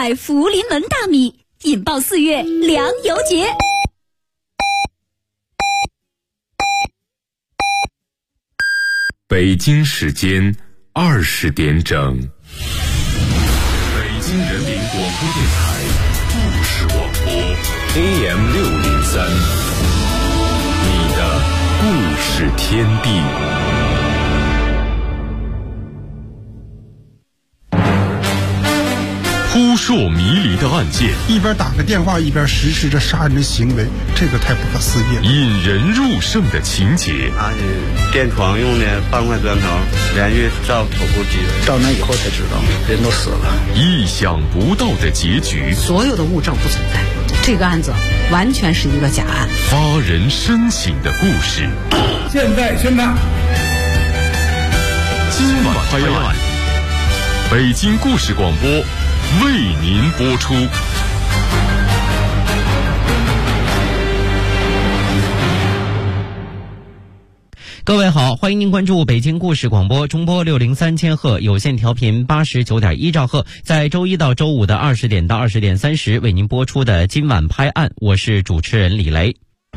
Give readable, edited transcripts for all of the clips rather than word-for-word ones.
买福临门大米，引爆4月粮油节。 北京时间20点整，北京人民广播电台故事广播 AM603，你的故事天地。扑朔迷离的案件， 一边打个电话一边实施着杀人的行为，这个太不可思议了。 引人入胜的情节， 他是电床用的半块砖头，连续照头部击人， 照那以后才知道人都死了。 意想不到的结局， 所有的物证不存在，这个案子完全是一个假案。 发人深省的故事， 现在宣判。 今晚拍案，北京故事广播为您播出。 各位好，欢迎您关注北京故事广播中波603千赫有线调频89.1兆赫，在周一到周五的20点到20点30为您播出的今晚拍案，我是主持人李雷。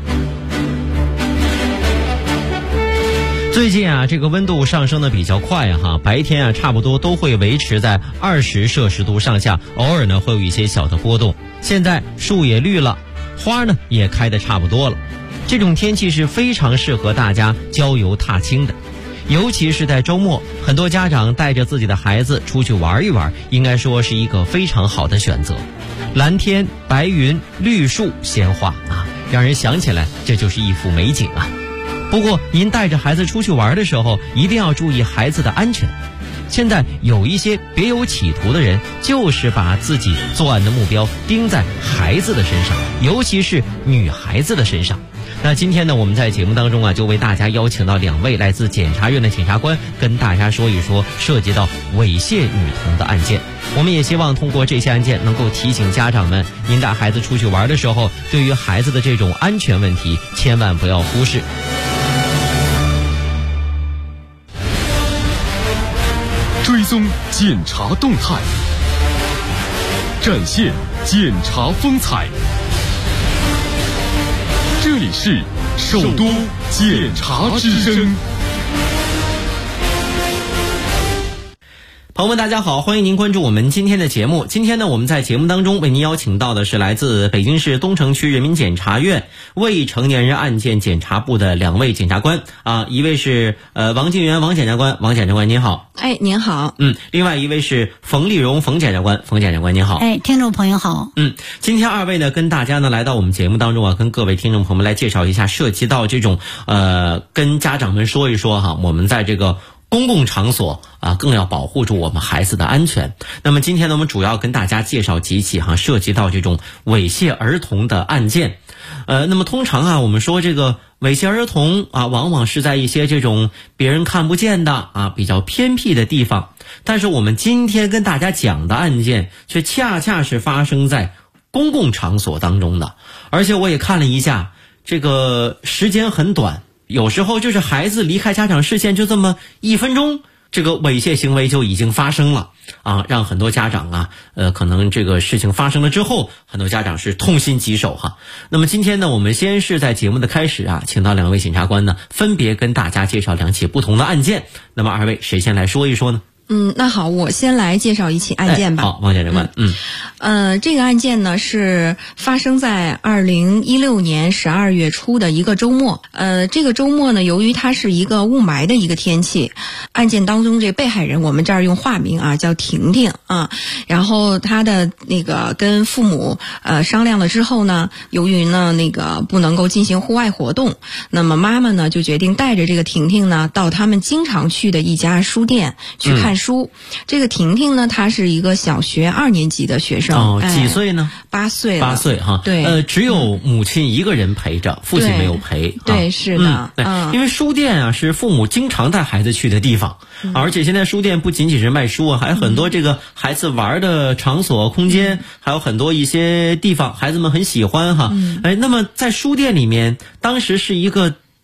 最近啊，这个温度上升的比较快哈，白天啊差不多都会维持在20摄氏度上下，偶尔呢会有一些小的波动。现在树也绿了，花呢也开得差不多了，这种天气是非常适合大家郊游踏青的，尤其是在周末，很多家长带着自己的孩子出去玩一玩，应该说是一个非常好的选择。蓝天白云绿树鲜花啊，让人想起来这就是一幅美景啊。不过您带着孩子出去玩的时候，一定要注意孩子的安全。现在有一些别有企图的人，就是把自己作案的目标盯在孩子的身上，尤其是女孩子的身上。那今天呢，我们在节目当中啊，就为大家邀请到2位来自检察院的检察官，跟大家说一说涉及到猥亵女童的案件。我们也希望通过这些案件能够提醒家长们，您带孩子出去玩的时候，对于孩子的这种安全问题千万不要忽视。 追踪检察动态，展现检察风采。这里是首都检察之声。 朋友们大家好，欢迎您关注我们今天的节目。今天呢，我们在节目当中为您邀请到的是来自北京市东城区人民检察院未成年人案件检察部的2位检察官啊，一位是王静元王检察官，王检察官您好。 哎，您好。 另外一位是冯丽蓉冯检察官，冯检察官您好。 哎，听众朋友好。 今天2位呢跟大家呢来到我们节目当中啊，跟各位听众朋友们来介绍一下涉及到这种跟家长们说一说哈，我们在这个公共场所啊，更要保护住我们孩子的安全。那么今天呢，我们主要跟大家介绍几起涉及到这种猥亵儿童的案件。那么通常啊，我们说这个猥亵儿童啊，往往是在一些这种别人看不见的啊，比较偏僻的地方。但是我们今天跟大家讲的案件，却恰恰是发生在公共场所当中的。而且我也看了一下，这个时间很短。有时候就是孩子离开家长视线就这么1分钟，这个猥亵行为就已经发生了啊，让很多家长啊，可能这个事情发生了之后，很多家长是痛心疾首哈。那么今天呢，我们先是在节目的开始啊，请到2位检察官呢，分别跟大家介绍2起不同的案件。那么2位谁先来说一说呢？ 那好，我先来介绍一起案件吧。 好，王检察官。 这个案件呢是发生在2016年12月初的一个周末。这个周末呢，由于它是一个雾霾的一个天气，案件当中这被害人我们这儿用化名啊，叫婷婷啊。然后她的那个跟父母商量了之后呢，由于呢那个不能够进行户外活动，那么妈妈呢就决定带着这个婷婷呢到他们经常去的一家书店去看书。这个婷婷呢，她是一个小学2年级的学生。 几岁呢？8岁了。8岁哈。 对。 只有母亲一个人陪着，父亲没有陪。 对，是的。 对，因为书店啊是父母经常带孩子去的地方，而且现在书店不仅仅是卖书啊，还有很多这个孩子玩的场所空间，还有很多一些地方孩子们很喜欢哈。那么在书店里面，当时是一个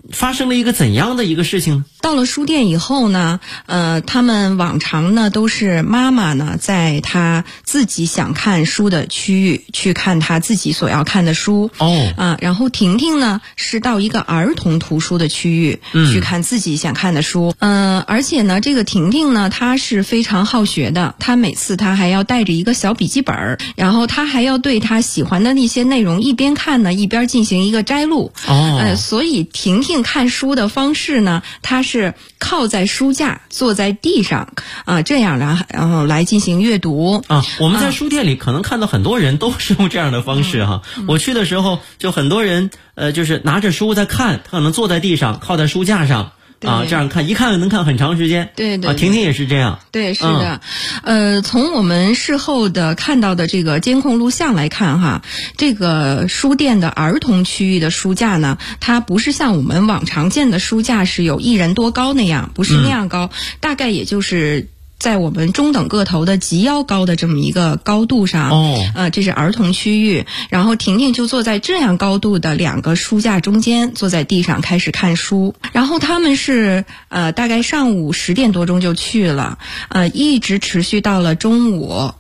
发生了一个怎样的一个事情呢？ 到了书店以后呢，他们往常呢都是妈妈呢在她自己想看书的区域去看她自己所要看的书。然后婷婷呢是到一个儿童图书的区域去看自己想看的书。而且呢，这个婷婷呢，她是非常好学的，她每次她还要带着一个小笔记本，然后她还要对她喜欢的那些内容一边看呢，一边进行一个摘录。所以婷婷看书的方式呢，她是靠在书架，坐在地上这样然后来进行阅读。 我们在书店里可能看到很多人都是用这样的方式哈。我去的时候就很多人就是拿着书在看，他可能坐在地上，靠在书架上。这样看，一看能看很长时间。 对， 婷婷也是这样。 对，是的。从我们事后的看到的这个监控录像来看哈，这个书店的儿童区域的书架呢，它不是像我们往常见的书架是有1人多高那样，不是那样高，大概也就是在我们中等个头的及腰高的这么一个高度上。这是儿童区域，然后婷婷就坐在这样高度的2个书架中间，坐在地上开始看书。然后他们是大概上午10点多钟就去了，一直持续到了中午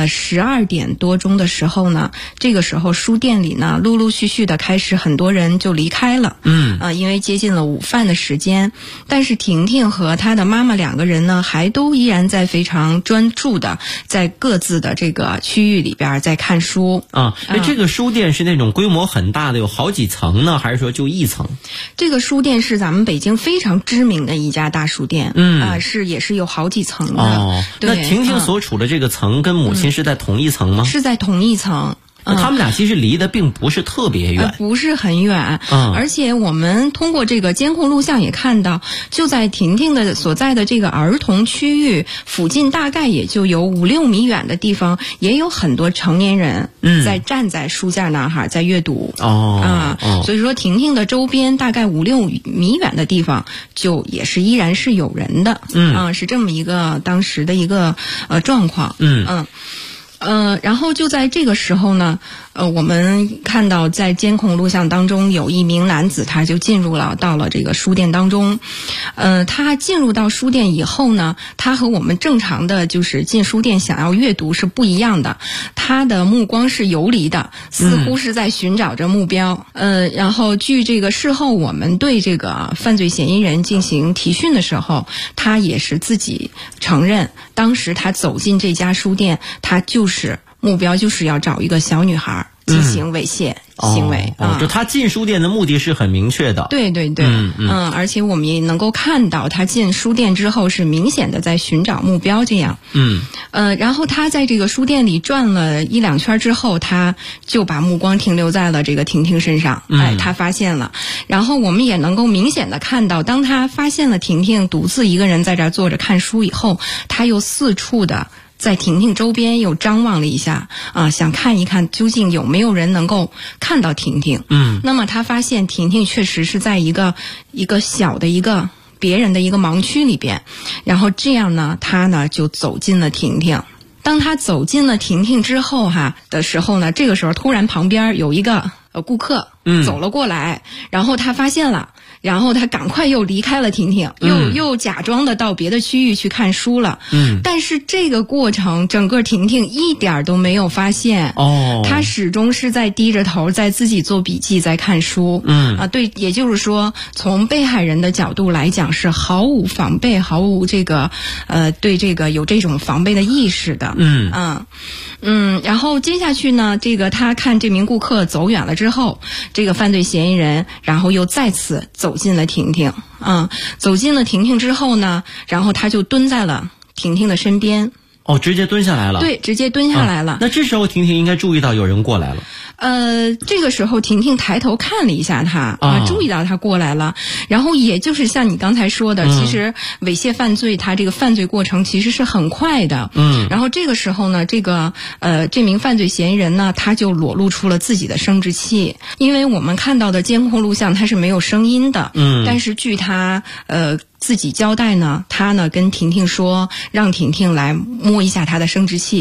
12点多钟的时候呢，这个时候书店里呢陆陆续续的开始很多人就离开了。因为接近了午饭的时间，但是婷婷和她的妈妈2个人呢还都依然在非常专注的在各自的这个区域里边在看书。 这个书店是那种规模很大的，有好几层呢，还是说就1层？ 这个书店是咱们北京非常知名的一家大书店。也是有好几层的。 那婷婷所处的这个层跟母亲是在同一层吗？ 是在同一层。 他们俩其实离得并不是特别远， 不是很远。而且我们通过这个监控录像也看到，就在婷婷的所在的这个儿童区域附近，大概也就有5-6米远的地方，也有很多成年人在站在书架那儿在阅读。所以说婷婷的周边大概5-6米远的地方，就也是依然是有人的。是这么一个当时的一个状况。然后就在这个时候呢，我们看到在监控录像当中有一名男子，他就到了这个书店当中。他进入到书店以后呢，他和我们正常的就是进书店想要阅读是不一样的，他的目光是游离的，似乎是在寻找着目标。然后据这个事后我们对这个犯罪嫌疑人进行提讯的时候，他也是自己承认，当时他走进这家书店，他目标就是要找一个小女孩进行猥亵行为。 就他进书店的目的是很明确的。 对。而且我们也能够看到他进书店之后是明显的在寻找目标这样。然后他在这个书店里转了1-2圈之后，他就把目光停留在了这个婷婷身上。他发现了，然后我们也能够明显的看到，当他发现了婷婷独自一个人在这儿坐着看书以后，他又四处的在婷婷周边又张望了一下，想看一看究竟有没有人能够看到婷婷。那么他发现婷婷确实是在一个小的一个别人的一个盲区里边，然后这样呢，他呢就走进了婷婷。当他走进了婷婷之后的时候呢，这个时候突然旁边有一个顾客走了过来，然后他发现了，然后他赶快又离开了婷婷，又假装的到别的区域去看书了。但是这个过程整个婷婷一点都没有发现。他始终是在低着头在自己做笔记，在看书。对，也就是说从被害人的角度来讲是毫无防备，毫无这个对这个有这种防备的意识的。然后接下去呢，这个他看这名顾客走远了之后，这个犯罪嫌疑人然后又再次走进了婷婷。走进了婷婷之后呢，然后他就蹲在了婷婷的身边。 直接蹲下来了。 对，直接蹲下来了。 那这时候婷婷应该注意到有人过来了。 这个时候婷婷抬头看了一下他，注意到他过来了。然后也就是像你刚才说的，其实猥亵犯罪他这个犯罪过程其实是很快的。然后这个时候呢，这名犯罪嫌疑人呢，他就裸露出了自己的生殖器。因为我们看到的监控录像它是没有声音的。但是据他自己交代呢，他呢跟婷婷说，让婷婷来摸一下他的生殖器。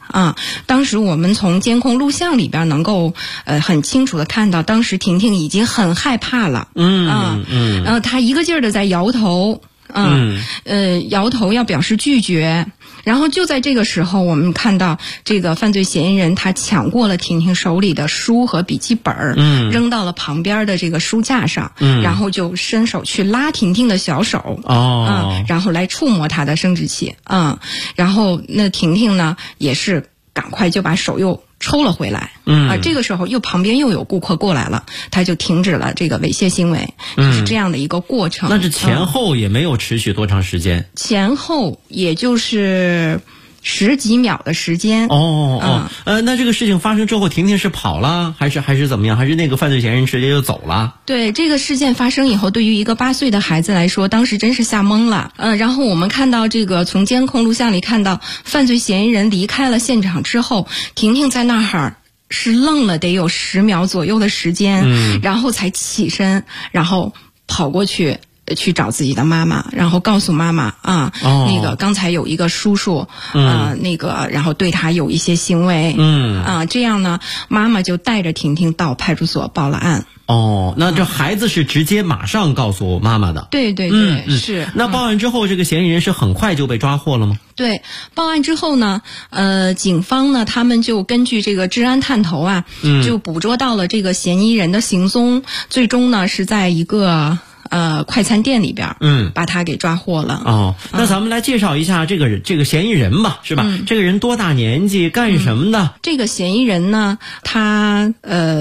啊。当时我们从监控录像里边能够很清楚的看到，当时婷婷已经很害怕了，然后她一个劲儿的在摇头，摇头要表示拒绝。然后就在这个时候，我们看到这个犯罪嫌疑人他抢过了婷婷手里的书和笔记本，扔到了旁边的这个书架上，然后就伸手去拉婷婷的小手，然后来触摸她的生殖器，然后那婷婷呢也是赶快就把手又抽了回来，这个时候旁边又有顾客过来了，他就停止了这个猥亵行为，就是这样的一个过程。 那这前后也没有持续多长时间？ 前后也就是10几秒的时间。 那这个事情发生之后，婷婷是跑了还是怎么样？还是那个犯罪嫌疑人直接就走了？ 对，这个事件发生以后，对于一个8岁的孩子来说，当时真是吓懵了。然后我们看到这个从监控录像里看到，犯罪嫌疑人离开了现场之后，婷婷在那儿是愣了得有10秒左右的时间，然后才起身，然后跑过去找自己的妈妈，然后告诉妈妈那个刚才有一个叔叔，那个然后对他有一些行为，这样呢，妈妈就带着婷婷到派出所报了案。 那这孩子是直接马上告诉妈妈的？ 对，是。 那报案之后，这个嫌疑人是很快就被抓获了吗？ 对，报案之后呢，警方呢，他们就根据这个治安探头就捕捉到了这个嫌疑人的行踪，最终呢是在一个快餐店里边，把他给抓获了。 那咱们来介绍一下这个嫌疑人吧，是吧？这个人多大年纪，干什么的？ 这个嫌疑人呢，他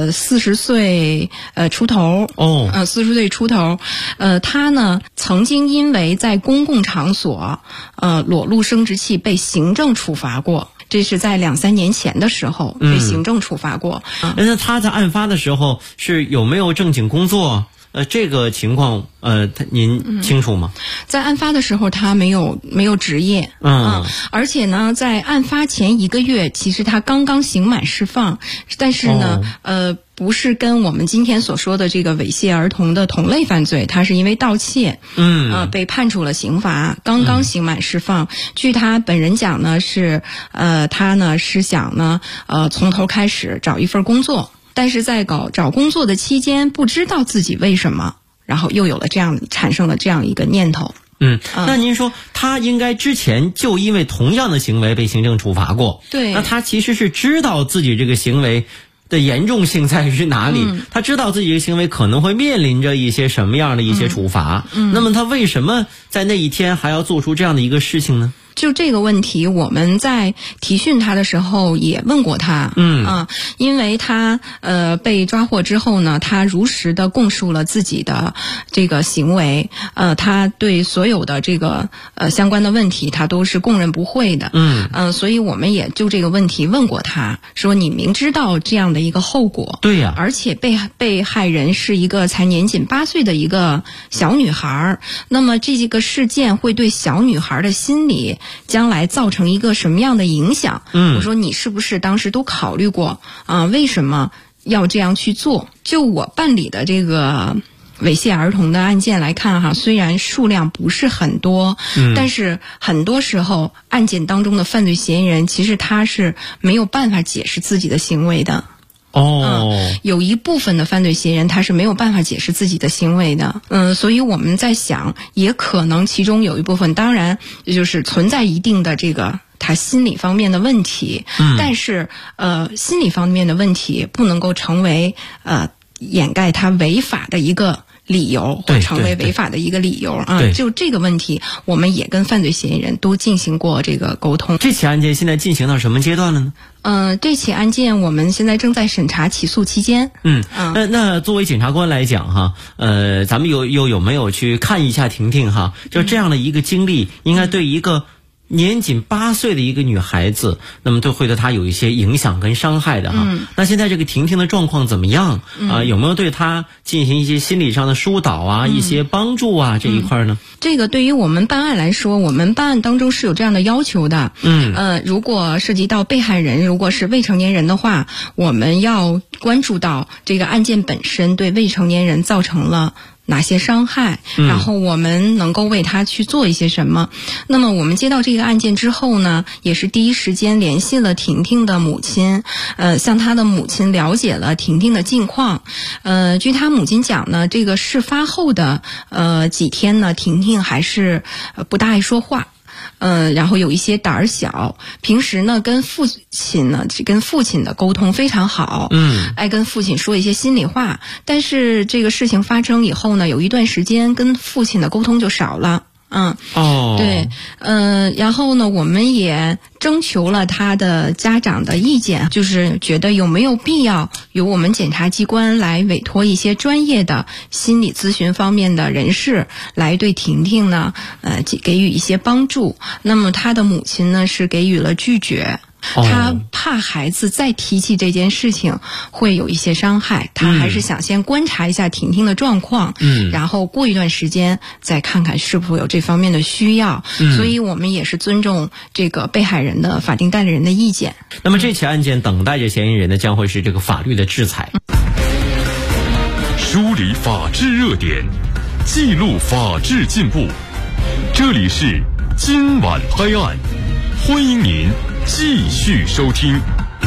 40岁出头，40岁出头，他呢曾经因为在公共场所裸露生殖器被行政处罚过。这是在2、3年前的时候被行政处罚过。 那他在案发的时候是有没有正经工作？这个情况您清楚吗？ 在案发的时候他没有职业，而且呢在案发前1个月其实他刚刚刑满释放，但是呢不是跟我们今天所说的这个猥亵儿童的同类犯罪，他是因为盗窃被判处了刑罚，刚刚刑满释放。据他本人讲呢是他呢是想呢从头开始找一份工作，但是在找工作的期间不知道自己为什么，然后又有了产生了这样一个念头。 那您说他应该之前就因为同样的行为被行政处罚过， 对， 那他其实是知道自己这个行为的严重性在于哪里，他知道自己的行为可能会面临着一些什么样的一些处罚，那么他为什么在那一天还要做出这样的一个事情呢？ 就这个问题，我们在提讯他的时候也问过他，因为他被抓获之后呢，他如实的供述了自己的这个行为，他对所有的这个相关的问题，他都是供认不讳的，所以我们也就这个问题问过他，说你明知道这样的一个后果， 对呀， 而且被害人是一个才年仅8岁的一个小女孩，那么这个事件会对小女孩的心理将来造成一个什么样的影响？我说你是不是当时都考虑过为什么要这样去做？就我办理的这个猥亵儿童的案件来看虽然数量不是很多，但是很多时候案件当中的犯罪嫌疑人其实他是没有办法解释自己的行为的。有一部分的犯罪嫌疑人他是没有办法解释自己的行为的，所以我们在想，也可能其中有一部分，当然就是存在一定的这个他心理方面的问题，但是心理方面的问题不能够成为掩盖他违法的一个理由，或成为违法的一个理由就这个问题，我们也跟犯罪嫌疑人都进行过这个沟通。 这起案件现在进行到什么阶段了呢？ 这起案件我们现在正在审查起诉期间。 那作为检察官来讲咱们有没有去看一下婷婷就这样的一个经历，应该对一个年仅8岁的一个女孩子，那么会对她有一些影响跟伤害的那现在这个婷婷的状况怎么样有没有对她进行一些心理上的疏导一些帮助这一块呢？ 这个对于我们办案来说，我们办案当中是有这样的要求的。如果涉及到被害人如果是未成年人的话，我们要关注到这个案件本身对未成年人造成了哪些伤害，然后我们能够为他去做一些什么。那么我们接到这个案件之后呢，也是第一时间联系了婷婷的母亲，向她的母亲了解了婷婷的近况。据她母亲讲呢，这个事发后的几天呢，婷婷还是不大爱说话。然后有一些胆儿小，平时呢跟父亲的沟通非常好，爱跟父亲说一些心里话。但是这个事情发生以后呢，有一段时间跟父亲的沟通就少了。对，然后呢，我们也征求了他的家长的意见，就是觉得有没有必要由我们检察机关来委托一些专业的心理咨询方面的人士来对婷婷呢，给予一些帮助。那么他的母亲呢是给予了拒绝。他怕孩子再提起这件事情会有一些伤害，他还是想先观察一下婷婷的状况，然后过一段时间再看看是否有这方面的需要。所以我们也是尊重这个被害人的法定代理人的意见。 那么这起案件等待着嫌疑人的将会是这个法律的制裁。 梳理法治热点，记录法治进步，这里是今晚拍案，欢迎您继续收听。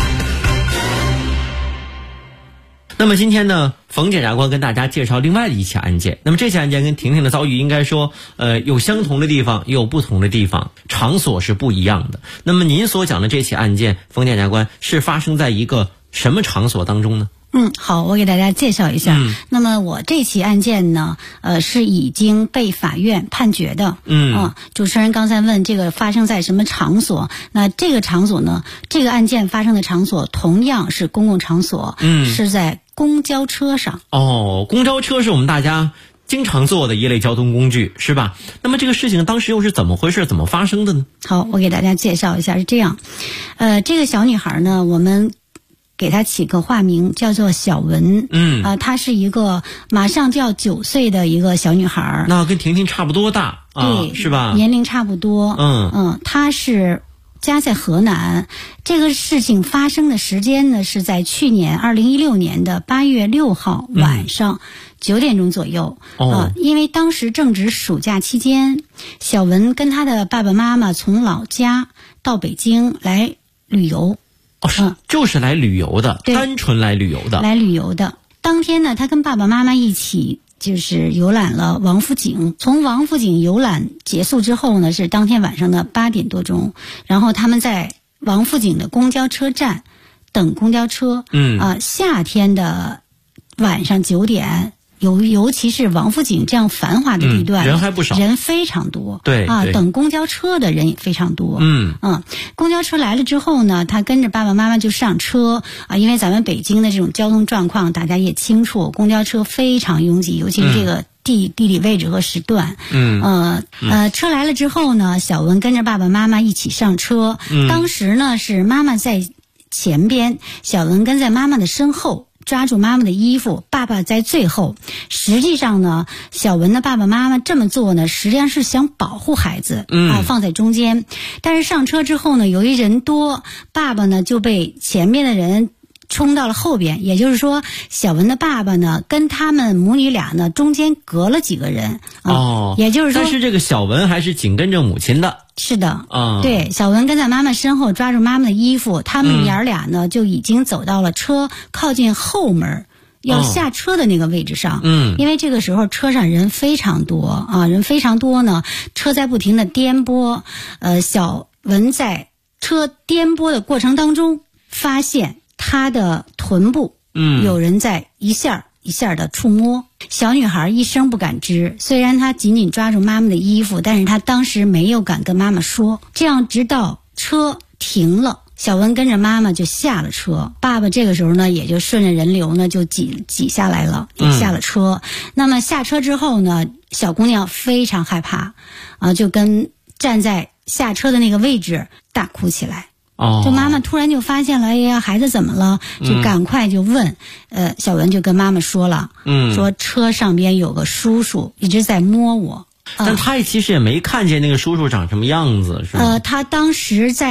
那么今天呢，冯检察官跟大家介绍另外的一起案件。那么这起案件跟婷婷的遭遇应该说，有相同的地方，也有不同的地方，场所是不一样的。那么您所讲的这起案件，冯检察官是发生在一个什么场所当中呢？ 好，我给大家介绍一下。那么我这起案件呢，是已经被法院判决的。主持人刚才问这个发生在什么场所？那这个场所呢，这个案件发生的场所同样是公共场所，是在公交车上。 公交车是我们大家经常坐的一类交通工具，是吧？那么这个事情当时又是怎么回事，怎么发生的呢？ 好，我给大家介绍一下，是这样。这个小女孩呢，我们给她起个化名叫做小文。她是一个马上就要9岁的一个小女孩， 那跟婷婷差不多大对， 是吧？ 年龄差不多。她是家在河南。这个事情发生的时间呢，是在去年2016年的8月6号晚上9点钟左右。因为当时正值暑假期间，小文跟她的爸爸妈妈从老家到北京来旅游。 就是来旅游的，单纯来旅游的。当天呢，他跟爸爸妈妈一起就是游览了王府井。从王府井游览结束之后呢，是当天晚上的8点多钟，然后他们在王府井的公交车站等公交车。夏天的晚上9点。尤其是王府井这样繁华的地段，人还不少， 人非常多。 对等公交车的人也非常多。公交车来了之后呢，他跟着爸爸妈妈就上车因为咱们北京的这种交通状况大家也清楚，公交车非常拥挤，尤其是这个地理位置和时段。车来了之后呢，小文跟着爸爸妈妈一起上车。当时呢是妈妈在前边，小文跟在妈妈的身后，抓住妈妈的衣服，爸爸在最后。实际上呢，小文的爸爸妈妈这么做呢，实际上是想保护孩子，放在中间。但是上车之后呢，由于人多，爸爸呢就被前面的人冲到了后边，也就是说，小文的爸爸呢跟他们母女俩呢中间隔了几个人。也就是说， 但是这个小文还是紧跟着母亲的。 是的，对，小文跟在妈妈身后，抓住妈妈的衣服，他们爷儿俩呢就已经走到了车靠近后门要下车的那个位置上。因为这个时候车上人非常多人非常多呢，车在不停的颠簸。小文在车颠簸的过程当中，发现他的臀部有人在一下一下的触摸。小女孩一声不敢吱，虽然她紧紧抓住妈妈的衣服，但是她当时没有敢跟妈妈说。这样直到车停了，小文跟着妈妈就下了车，爸爸这个时候呢也就顺着人流呢就挤下来了，也下了车。那么下车之后呢，小姑娘非常害怕就跟站在下车的那个位置大哭起来。就妈妈突然就发现了，哎呀，孩子怎么了？就赶快就问，小文就跟妈妈说了，说车上边有个叔叔一直在摸我。 但他其实也没看见那个叔叔长什么样子，是吧？ 他当时在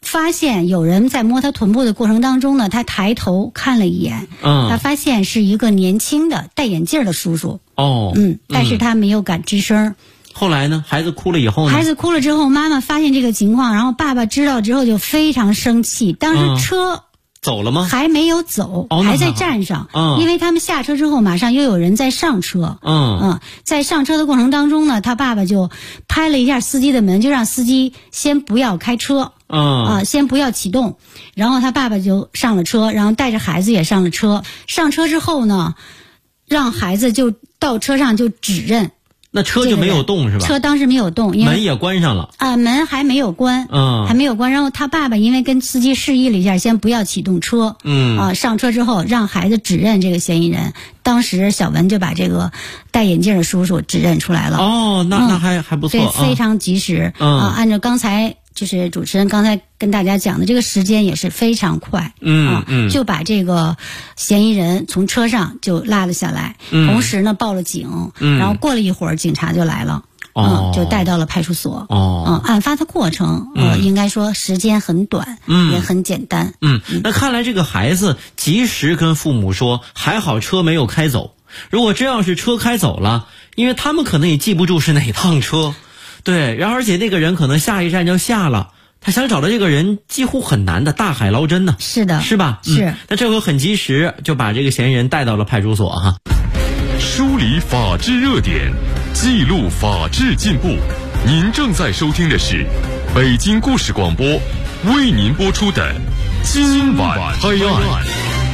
发现有人在摸他臀部的过程当中呢，他抬头看了一眼，他发现是一个年轻的戴眼镜的叔叔。但是他没有敢吱声。 后来呢？孩子哭了以后呢？ 孩子哭了之后，妈妈发现这个情况，然后爸爸知道之后就非常生气。当时车走了吗？ 还没有走，还在站上。因为他们下车之后，马上又有人在上车。在上车的过程当中呢，他爸爸就拍了一下司机的门，就让司机先不要开车。先不要启动。然后他爸爸就上了车，然后带着孩子也上了车。上车之后呢，让孩子就到车上就指认。 那车就没有动是吧？ 车当时没有动，因为门也关上了。 门还没有关，还没有关。然后他爸爸因为跟司机示意了一下，先不要启动车。上车之后让孩子指认这个嫌疑人。当时小文就把这个戴眼镜的叔叔指认出来了。 那还不错， 对，非常及时。按照刚才就是主持人刚才跟大家讲的这个时间也是非常快。就把这个嫌疑人从车上就拉了下来，同时呢报了警。然后过了一会儿警察就来了。就带到了派出所。案发的过程应该说时间很短，也很简单。 那看来这个孩子及时跟父母说，还好车没有开走。如果真要是车开走了，因为他们可能也记不住是哪趟车。对，然后而且那个人可能下一站就下了，他想找到这个人几乎很难的，大海捞针呢。 是的， 是吧？ 是。 那这回很及时就把这个嫌疑人带到了派出所哈。 梳理法治热点，记录法治进步。您正在收听的是北京故事广播为您播出的今晚拍案。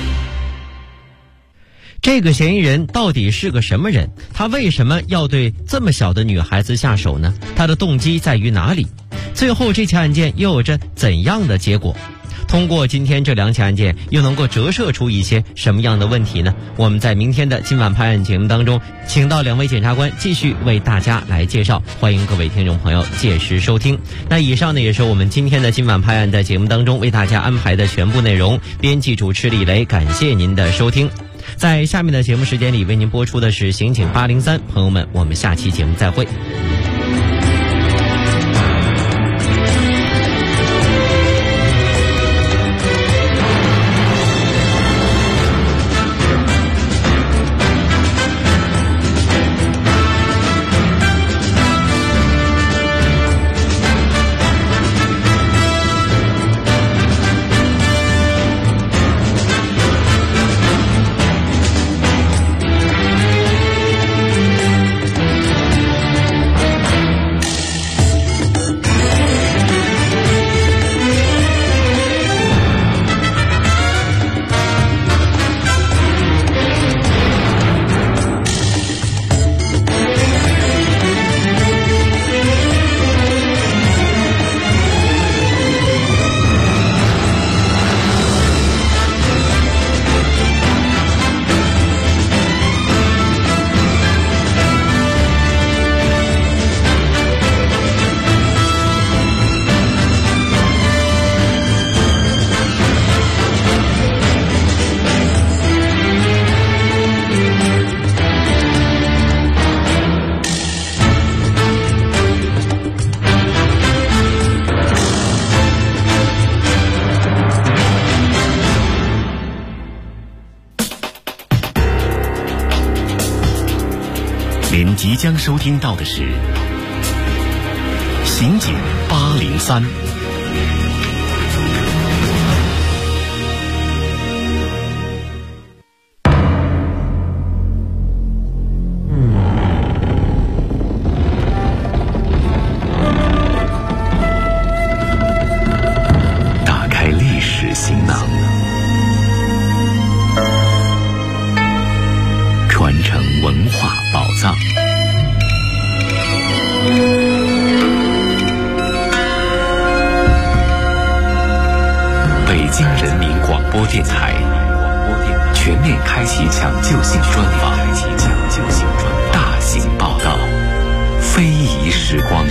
这个嫌疑人到底是个什么人？他为什么要对这么小的女孩子下手呢？他的动机在于哪里？最后这起案件又有着怎样的结果？通过今天这2起案件，又能够折射出一些什么样的问题呢？我们在明天的今晚拍案节目当中，请到2位检察官继续为大家来介绍，欢迎各位听众朋友届时收听。那以上呢也是我们今天的今晚拍案在节目当中为大家安排的全部内容。编辑主持李雷，感谢您的收听。在下面的节目时间里为您播出的是刑警803，朋友们，我们下期节目再会。 您即将收听到的是刑警803。打开历史行囊，传承文化宝藏。北京人民广播电台全面开启抢救性专访，大型报道，非遗时光。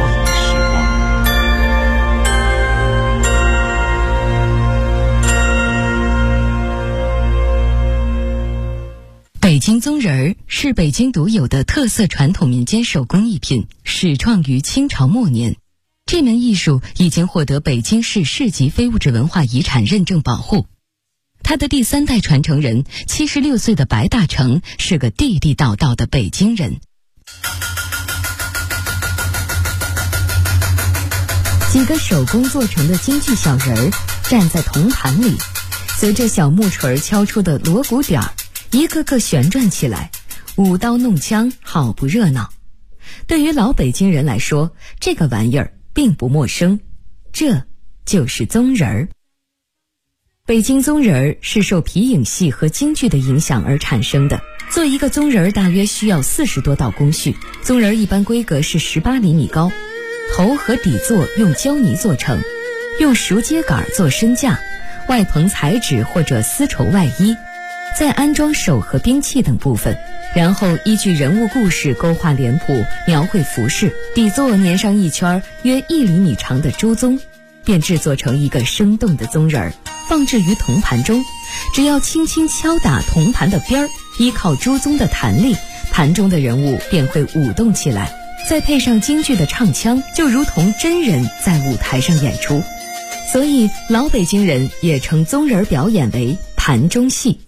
北京宗人儿是北京独有的特色传统民间手工艺品，始创于清朝末年。 这门艺术已经获得北京市市级非物质文化遗产认证保护。他的第3代传承人76岁的白大成是个地地道道的北京人。几个手工做成的京剧小人儿站在铜盘里，随着小木锤敲出的锣鼓点儿，一个个旋转起来，舞刀弄枪，好不热闹。对于老北京人来说，这个玩意儿并不陌生，这就是宗人儿。北京宗人儿是受皮影戏和京剧的影响而产生的。做一个宗人儿大约需要40多道工序，宗人儿一般规格是18厘米高，头和底座用胶泥做成，用熟秸秆做身架，外棚彩纸或者丝绸外衣，再安装手和兵器等部分，然后依据人物故事勾画脸谱，描绘服饰，底座粘上一圈约1厘米长的朱宗，便制作成一个生动的宗人儿，放置于铜盘中。只要轻轻敲打铜盘的边儿，依靠朱宗的弹力，盘中的人物便会舞动起来，再配上京剧的唱腔，就如同真人在舞台上演出。所以老北京人也称宗人表演为盘中戏。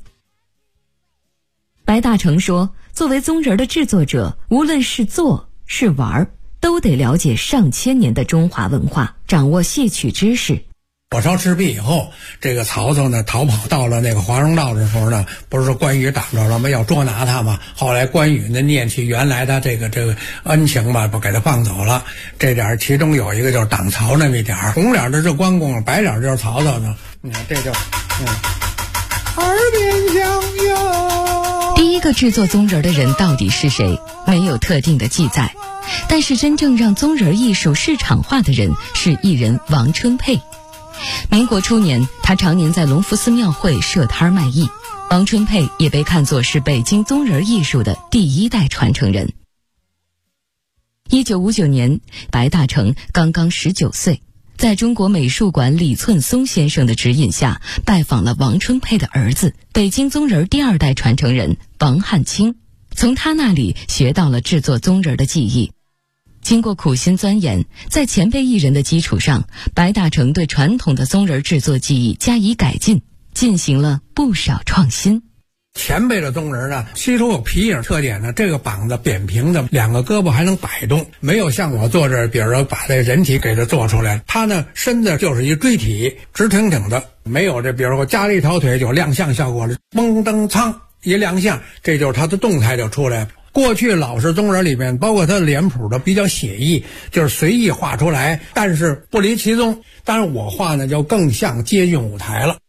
白大成说，作为宗人的制作者，无论是做是玩，都得了解上千年的中华文化，掌握戏曲知识。 火烧赤壁以后，这个曹操呢逃跑到了那个华容道的时候呢，不是说关羽挡着了吗？要捉拿他嘛。后来关羽呢念起原来的这个恩情吧，不给他放走了。这点其中有一个就是挡曹那么一点，红脸的是关公，白脸就是曹操呢。你看这就耳边响哟。 第一个制作宗人的人到底是谁？没有特定的记载。但是真正让宗人艺术市场化的人是艺人王春佩。民国初年，他常年在隆福寺庙会设摊卖艺。王春佩也被看作是北京宗人艺术的第1代传承人。1959年，白大成刚刚19岁，在中国美术馆李寸松先生的指引下，拜访了王春佩的儿子，北京宗人第2代传承人王汉卿，从他那里学到了制作宗人的技艺。经过苦心钻研，在前辈艺人的基础上，白大成对传统的宗人制作技艺加以改进，进行了不少创新。 前辈的宗人呢，其中有皮影特点呢，这个膀子扁平的，2个胳膊还能摆动，没有像我做这，比如说把这人体给它做出来，他呢身子就是一锥体，直挺挺的，没有这比如说加了一条腿就亮相效果了，嘣噔噌一亮相，这就是他的动态就出来了。过去老式宗人里面，包括他的脸谱的比较写意，就是随意画出来，但是不离其宗。但是我画呢，就更像接近舞台了。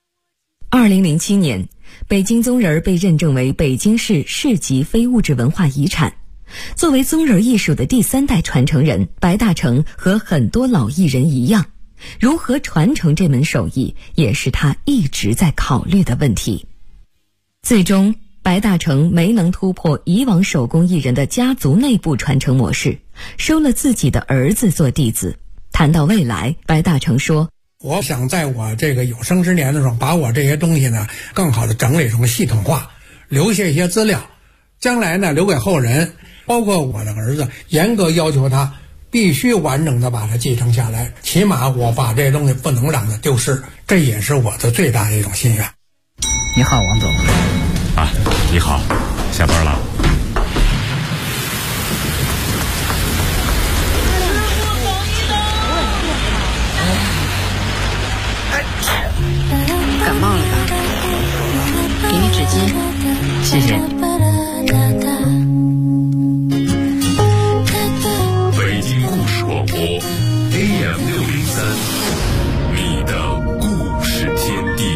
2007年，北京宗人被认证为北京市市级非物质文化遗产。作为宗人艺术的第3代传承人，白大成和很多老艺人一样，如何传承这门手艺，也是他一直在考虑的问题。最终，白大成没能突破以往手工艺人的家族内部传承模式，收了自己的儿子做弟子。谈到未来，白大成说， 我想在我这个有生之年的时候，把我这些东西呢更好的整理成系统化，留下一些资料，将来呢留给后人，包括我的儿子，严格要求他必须完整的把它继承下来，起码我把这些东西不能让它丢失，这也是我的最大的一种心愿。 你好，王总。 啊，你好，下班了。 感冒了吧？给你纸巾， 谢谢。 北京故事广播 AM603，你的故事天地。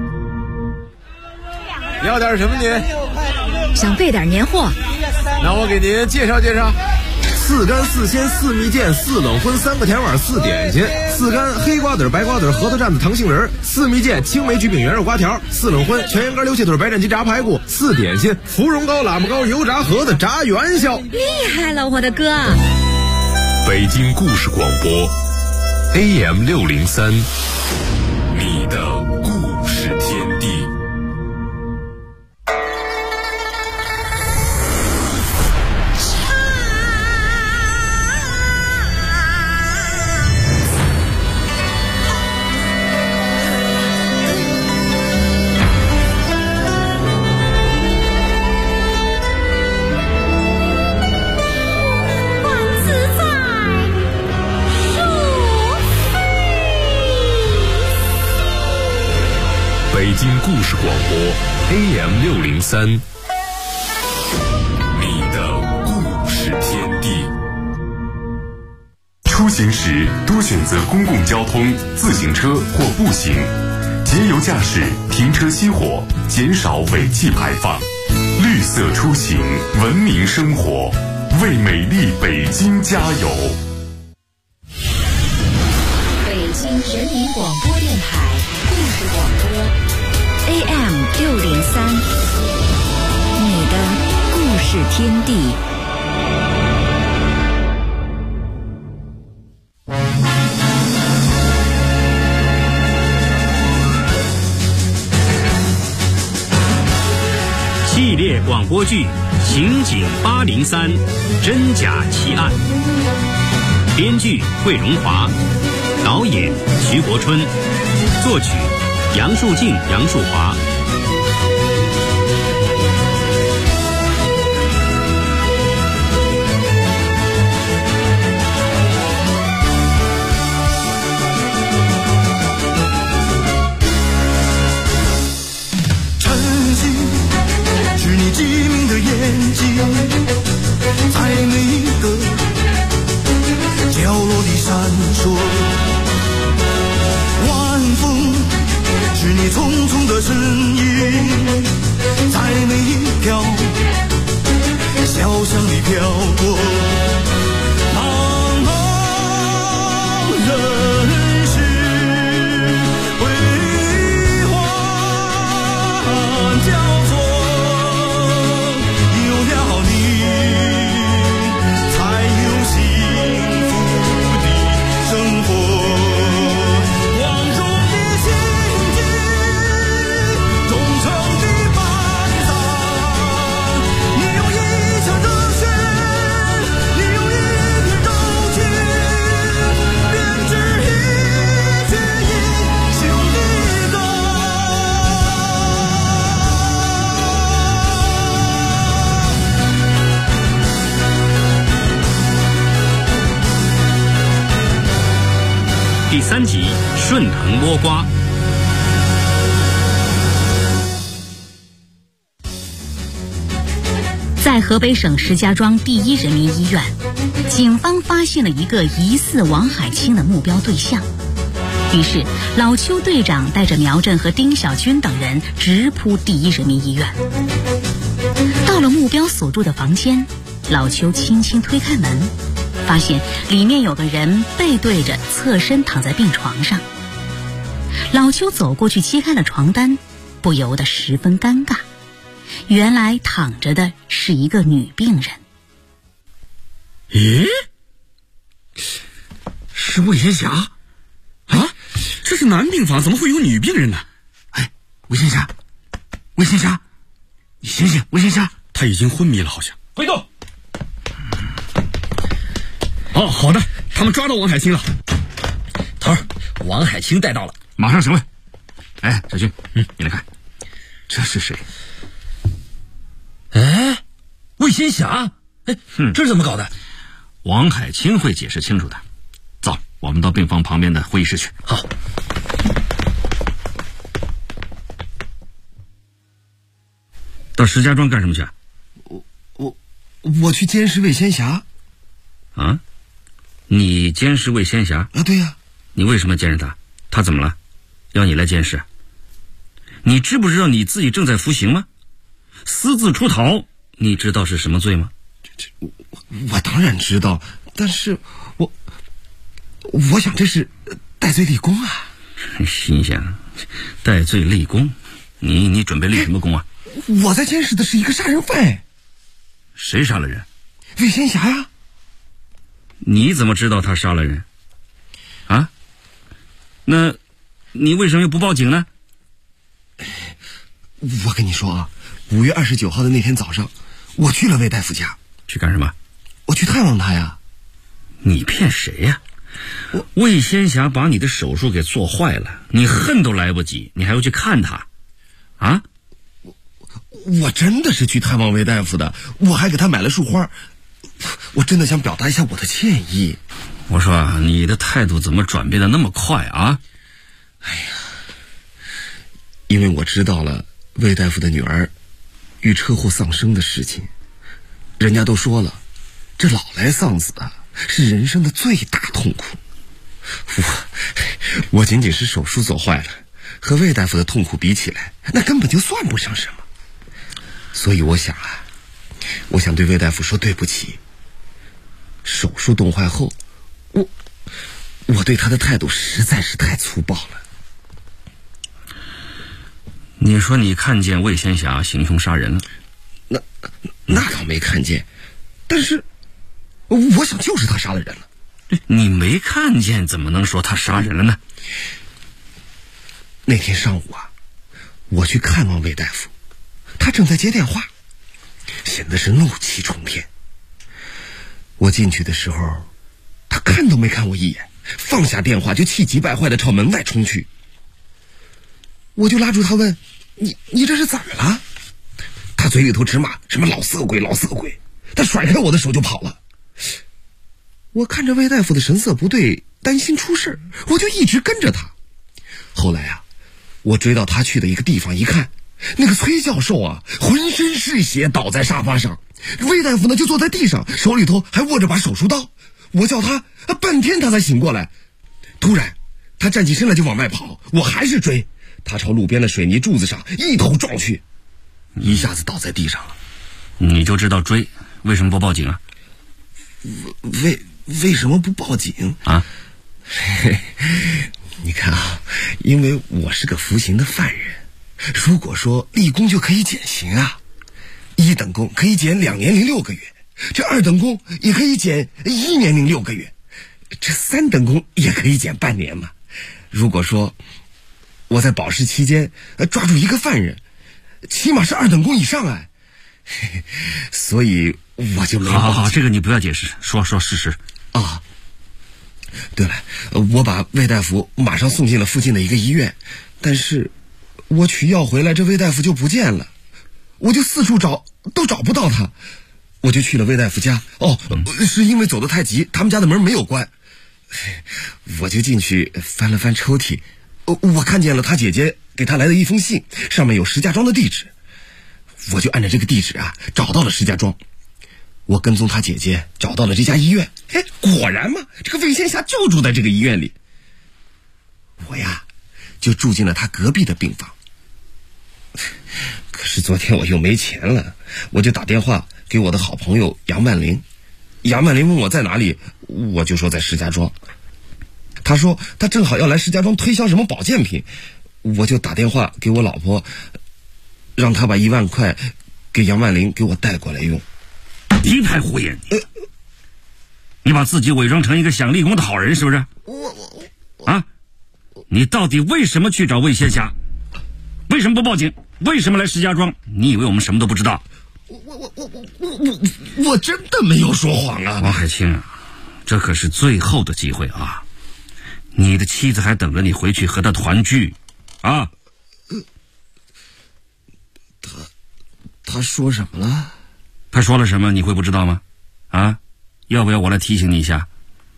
你要点什么您？ 想备点年货。 那我给您介绍介绍。4干4鲜4蜜饯4冷荤3个甜碗4点心，4干黑瓜子白瓜子核桃蘸子糖杏仁，4蜜饯青梅焗饼圆肉瓜条，4冷荤全羊肝溜切腿白斩鸡炸排骨，4点心芙蓉糕喇叭糕油炸盒子炸元宵。 厉害了，我的哥！ 北京故事广播 AM603，你的故事天地。 故事广播 AM603， 你的故事天地。出行时多选择公共交通、自行车或步行，节油驾驶，停车熄火，减少尾气排放。绿色出行，文明生活，为美丽北京加油！ 北京人民广播电台故事广播 AM603， 你的故事天地。 系列广播剧《刑警803真假奇案》，编剧桂荣华，导演徐国春，作曲杨树静、杨树华。 机灵的眼睛，在每一个角落里闪烁。晚风是你匆匆的身影，在每一条小巷里飘过。茫茫人世辉煌交错。 第3集顺藤摸瓜。 在河北省石家庄第一人民医院，警方发现了一个疑似王海清的目标对象。于是老邱队长带着苗振和丁小军等人直扑第一人民医院。到了目标所住的房间，老邱轻轻推开门，发现里面有个人背对着侧身躺在病床上。老邱走过去揭开了床单，不由得十分尴尬。原来躺着的是一个女病人。 咦，是魏仙霞啊？这是男病房，怎么会有女病人呢？哎，魏仙霞，魏仙霞，你醒醒！魏仙霞，她已经昏迷了，好像。 回动。 哦，好的，他们抓到王海清了。 头儿，王海清带到了， 马上审问。哎，小军，你来看，这是谁？ 哎，魏仙霞，哎，这是怎么搞的？ 王海清会解释清楚的。走，我们到病房旁边的会议室去。 好。 到石家庄干什么去？ 我去监视魏仙霞。 啊？你监视魏仙霞？ 啊，对呀。 你为什么监视她？她怎么了？要你来监视？你知不知道你自己正在服刑吗？私自出逃，你知道是什么罪吗？ 我当然知道，但是我想这是戴罪立功啊。 心想，戴罪立功？你准备立什么功啊？ 我在监视的是一个杀人犯。 谁杀了人？ 魏仙霞呀。 你怎么知道他杀了人？啊？那你为什么又不报警呢？ 我跟你说啊，5月29号的那天早上，我去了魏大夫家。 去干什么？ 我去探望他呀。 你骗谁呀？魏仙霞把你的手术给做坏了，你恨都来不及，你还要去看他？啊？ 我真的是去探望魏大夫的，我还给他买了束花。我真的想表达一下我的歉意。 我说你的态度怎么转变的那么快啊？ 哎呀， 因为我知道了魏大夫的女儿遇车祸丧生的事情。人家都说了，这老来丧子啊，是人生的最大痛苦。我仅仅是手术做坏了，和魏大夫的痛苦比起来，那根本就算不上什么。所以我想对魏大夫说对不起。手术动坏后，我对他的态度实在是太粗暴了。 你说你看见魏仙霞行凶杀人了？ 那倒没看见，但是我想就是他杀了人了。 你没看见怎么能说他杀人了呢？ 那天上午啊，我去看望魏大夫，他正在接电话，显得是怒气冲天。我进去的时候，他看都没看我一眼，放下电话就气急败坏地朝门外冲去。我就拉住他问：你这是怎么了？他嘴里头直骂什么老色鬼老色鬼，他甩开我的手就跑了。我看着魏大夫的神色不对，担心出事，我就一直跟着他。后来啊，我追到他去的一个地方一看，那个崔教授啊，浑身是血倒在沙发上，魏大夫呢就坐在地上，手里头还握着把手术刀。我叫他半天他才醒过来。突然他站起身来就往外跑，我还是追，他朝路边的水泥柱子上一头撞去，一下子倒在地上了。 你就知道追，为什么不报警啊？ 为什么不报警啊？ 你看啊，因为我是个服刑的犯人，如果说立功就可以减刑啊，1等功可以减2年0 6个月，这2等功也可以减1年0 6个月，这3等功也可以减半年嘛。如果说我在保释期间抓住一个犯人，起码是2等功以上啊，所以我就没。 好，这个你不要解释，说事实啊。对了，我把魏大夫马上送进了附近的一个医院，但是我取药回来，这魏大夫就不见了，我就四处找都找不到他，我就去了魏大夫家。是因为走得太急，他们家的门没有关，我就进去翻了翻抽屉，我看见了他姐姐给他来的一封信，上面有石家庄的地址，我就按照这个地址啊找到了石家庄。我跟踪他姐姐找到了这家医院，果然嘛，这个魏仙霞就住在这个医院里。我呀就住进了他隔壁的病房。可是昨天我又没钱了，我就打电话给我的好朋友杨万林。杨万林问我在哪里，我就说在石家庄。他说他正好要来石家庄推销什么保健品，我就打电话给我老婆，让他把1万块给杨万林给我带过来用。 别太胡言！你把自己伪装成一个想立功的好人，是不是？你到底为什么去找魏仙霞？为什么不报警？为什么来石家庄？你以为我们什么都不知道？ 我真的没有说谎啊！ 王海清啊，这可是最后的机会啊！你的妻子还等着你回去和她团聚啊！ 他说什么了？ 他说了什么你会不知道吗？啊，要不要我来提醒你一下？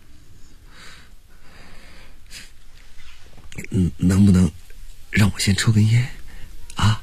能不能让我先抽根烟啊？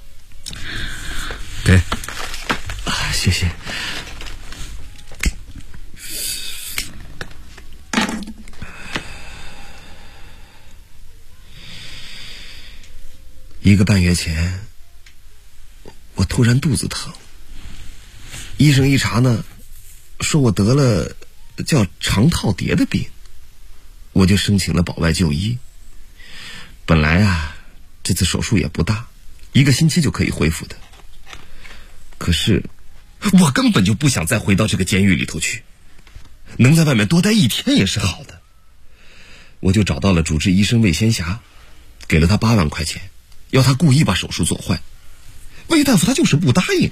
给谢谢。1个半月前，我突然肚子疼，医生一查呢，说我得了叫肠套叠的病，我就申请了保外就医。本来啊，这次手术也不大，1个星期就可以恢复的。可是我根本就不想再回到这个监狱里头去，能在外面多待1天也是好的。我就找到了主治医生魏仙霞，给了他8万块钱，要他故意把手术做坏。魏大夫他就是不答应，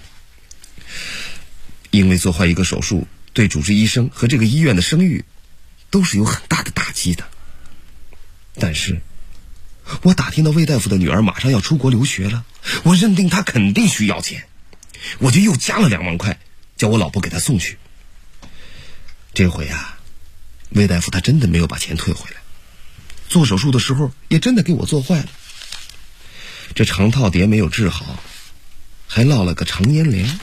因为做坏一个手术对主治医生和这个医院的声誉都是有很大的打击的。但是我打听到魏大夫的女儿马上要出国留学了，我认定她肯定需要钱，我就又加了2万块，叫我老婆给她送去。这回啊，魏大夫他真的没有把钱退回来，做手术的时候也真的给我做坏了。 这肠套叠没有治好，还落了个肠粘连。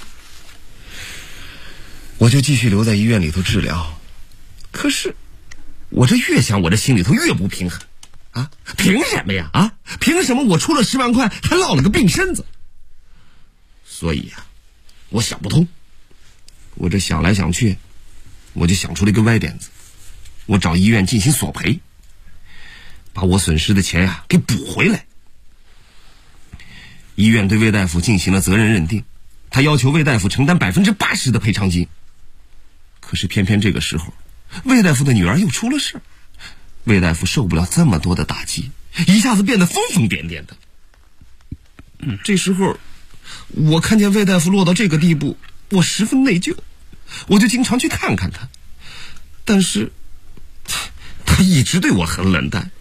我就继续留在医院里头治疗。可是我这越想，我这心里头越不平衡啊！凭什么呀？啊，凭什么我出了10万块还落了个病身子？所以啊，我想不通。我这想来想去，我就想出了一个歪点子，我找医院进行索赔，把我损失的钱呀给补回来。医院对魏大夫进行了责任认定，他要求魏大夫承担80%的赔偿金。可是偏偏这个时候，魏大夫的女儿又出了事，魏大夫受不了这么多的打击，一下子变得疯疯癫癫的。这时候我看见魏大夫落到这个地步，我十分内疚，我就经常去看看他，但是他一直对我很冷淡。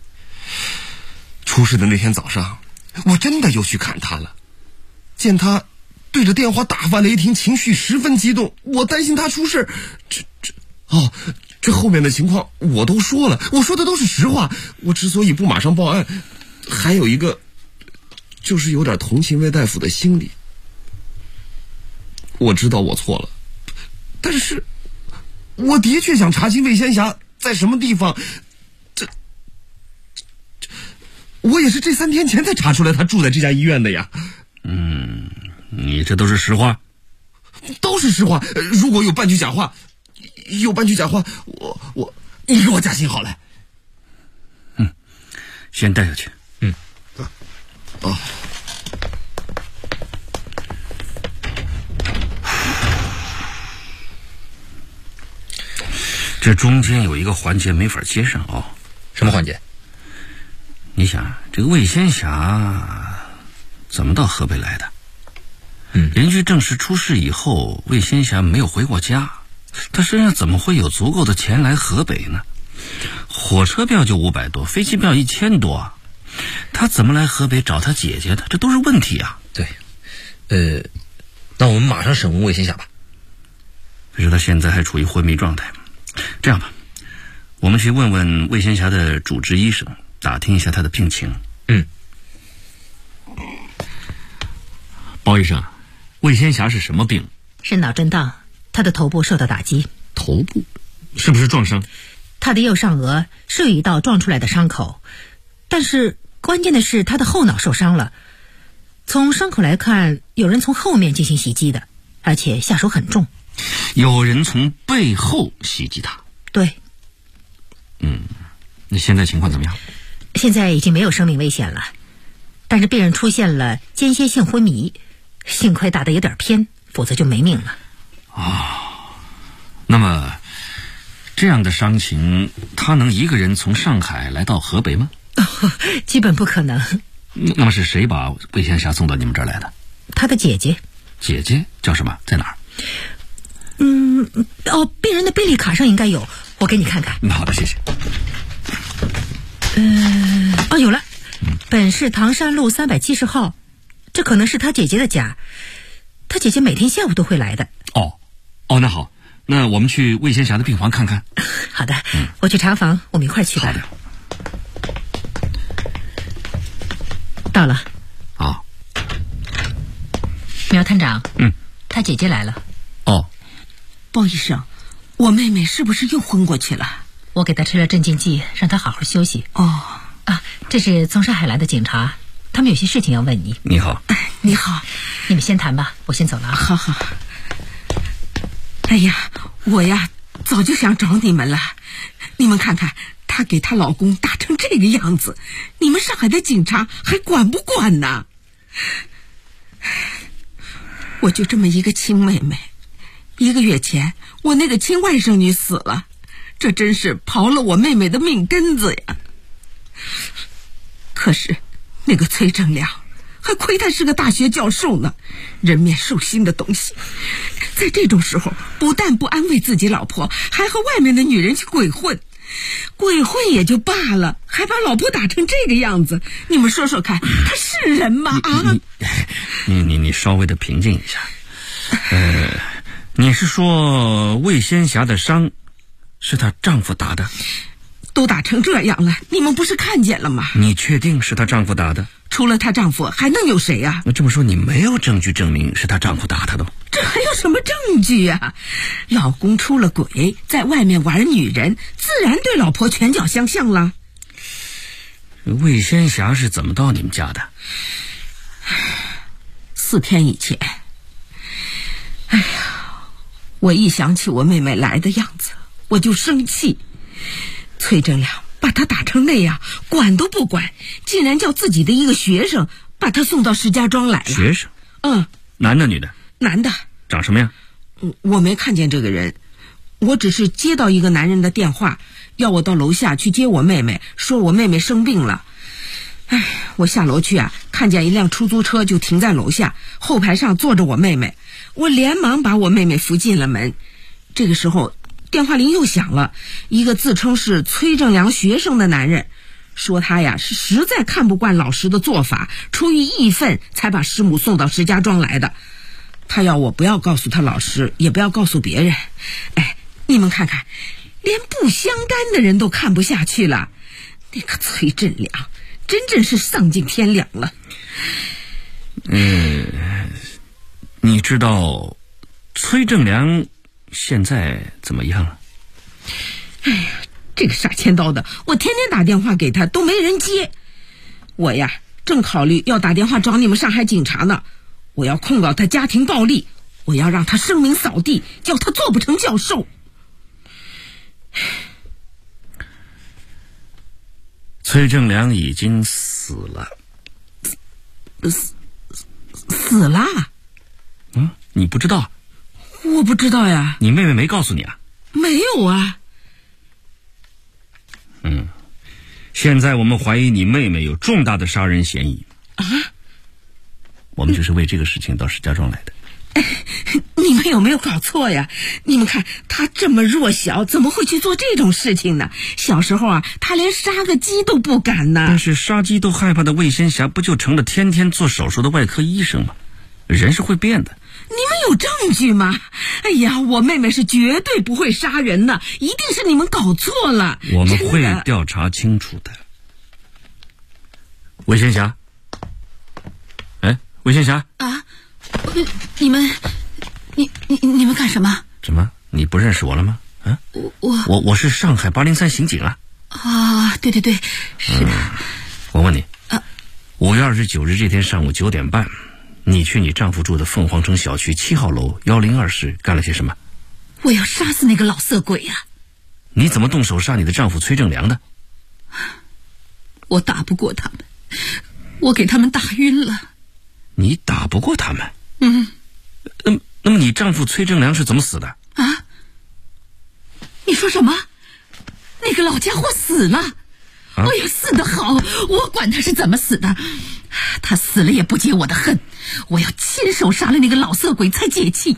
出事的那天早上，我真的又去看他了，见他对着电话大发雷霆，情绪十分激动，我担心他出事。这后面的情况我都说了，我说的都是实话。我之所以不马上报案，还有一个就是有点同情魏大夫的心理。我知道我错了，但是我的确想查清魏仙霞在什么地方。我也是这3天前才查出来他住在这家医院的呀。 你这都是实话？ 都是实话。如果有半句假话，你给我加薪好了。 先带下去。这中间有一个环节没法接上哦。 什么环节？ 你想，这个魏仙霞怎么到河北来的？邻居证实出事以后，魏仙霞没有回过家，她身上怎么会有足够的钱来河北呢？火车票就500多，飞机票1000多，她怎么来河北找她姐姐的？这都是问题啊。 对，那我们马上审问魏仙霞吧。 可是她现在还处于昏迷状态。这样吧，我们去问问魏仙霞的主治医生，打听一下她的病情。包医生，魏仙霞是什么病？ 是脑震荡，她的头部受到打击。 头部？是不是撞伤？ 她的右上额是有一道撞出来的伤口，但是关键的是她的后脑受伤了。从伤口来看，有人从后面进行袭击的，而且下手很重。 有人从背后袭击她？ 对。 那现在情况怎么样？ 现在已经没有生命危险了，但是病人出现了间歇性昏迷，幸亏打得有点偏，否则就没命了。 那么这样的伤情，他能一个人从上海来到河北吗？ 基本不可能。 那么是谁把魏仙霞送到你们这儿来的？ 他的姐姐。 姐姐叫什么？在哪儿？ 病人的病历卡上应该有，我给你看看。 好的，谢谢。 有了，本市唐山路370号，这可能是他姐姐的家。他姐姐每天下午都会来的。 那好，那我们去魏仙霞的病房看看。 好的，我去查房，我们一块去吧。 好的。 到了。 好。 苗探长，他姐姐来了。 包医生，我妹妹是不是又昏过去了？ 我给她吃了镇静剂，让她好好休息。这是从上海来的警察，他们有些事情要问你。 你好。 你好。 你们先谈吧，我先走了。 好。哎呀，我呀早就想找你们了。你们看看，她给她老公打成这个样子，你们上海的警察还管不管呢？我就这么一个亲妹妹，1个月前我那个亲外甥女死了，这真是刨了我妹妹的命根子呀。可是那个崔正良还亏他是个大学教授呢，人面兽心的东西，在这种时候不但不安慰自己老婆，还和外面的女人去鬼混也就罢了，还把老婆打成这个样子，你们说说看，他是人吗？ 你稍微的平静一下。你是说魏仙霞的伤是她丈夫打的？ 都打成这样了，你们不是看见了吗？ 你确定是她丈夫打的？ 除了她丈夫还能有谁啊？ 那这么说你没有证据证明是她丈夫打她的？ 这还有什么证据啊？老公出了轨，在外面玩女人，自然对老婆拳脚相向了。 魏仙霞是怎么到你们家的 ？4天以前。哎呀，我一想起我妹妹来的样子我就生气。崔正良把她打成那样，管都不管，竟然叫自己的一个学生把她送到石家庄来了。 学生？男的女的？ 男的。 长什么样？ 我没看见这个人，我只是接到一个男人的电话，要我到楼下去接我妹妹，说我妹妹生病了。我下楼去啊，看见一辆出租车就停在楼下，后排上坐着我妹妹，我连忙把我妹妹扶进了门。这个时候电话铃又响了，一个自称是崔正良学生的男人说他呀是实在看不惯老师的做法，出于义愤才把师母送到石家庄来的。他要我不要告诉他老师，也不要告诉别人。你们看看，连不相干的人都看不下去了，那个崔正良真正是丧尽天良了。 你知道崔正良现在怎么样了？ 这个傻千刀的，我天天打电话给他都没人接。我呀正考虑要打电话找你们上海警察呢，我要控告他家庭暴力，我要让他声名扫地，叫他做不成教授。 崔正良已经死了。 死了？ 你不知道？ 我不知道呀。 你妹妹没告诉你啊？ 没有啊。 现在我们怀疑你妹妹有重大的杀人嫌疑。我们就是为这个事情到石家庄来的。 你们有没有搞错呀？你们看她这么弱小，怎么会去做这种事情呢？小时候啊，她连杀个鸡都不敢呢。 但是杀鸡都害怕的魏仙霞，不就成了天天做手术的外科医生吗？人是会变的。 你们有证据吗？哎呀，我妹妹是绝对不会杀人的，一定是你们搞错了。 我们会调查清楚的。魏仙霞，魏仙霞啊，你们干什么？ 怎么，你不认识我了吗？我是上海803刑警啊。 对，是的。 我问你，5月29日这天上午9点半，你去你丈夫住的凤凰城小区7号楼102室干了些什么？ 我要杀死那个老色鬼呀！ 你怎么动手杀你的丈夫崔正良的？ 我打不过他们，我给他们打晕了。 你打不过他们？那么你丈夫崔正良是怎么死的？ 啊？你说什么？那个老家伙死了？哎呀，死得好！我管他是怎么死的，他死了也不解我的恨。我要亲手杀了那个老色鬼才解气。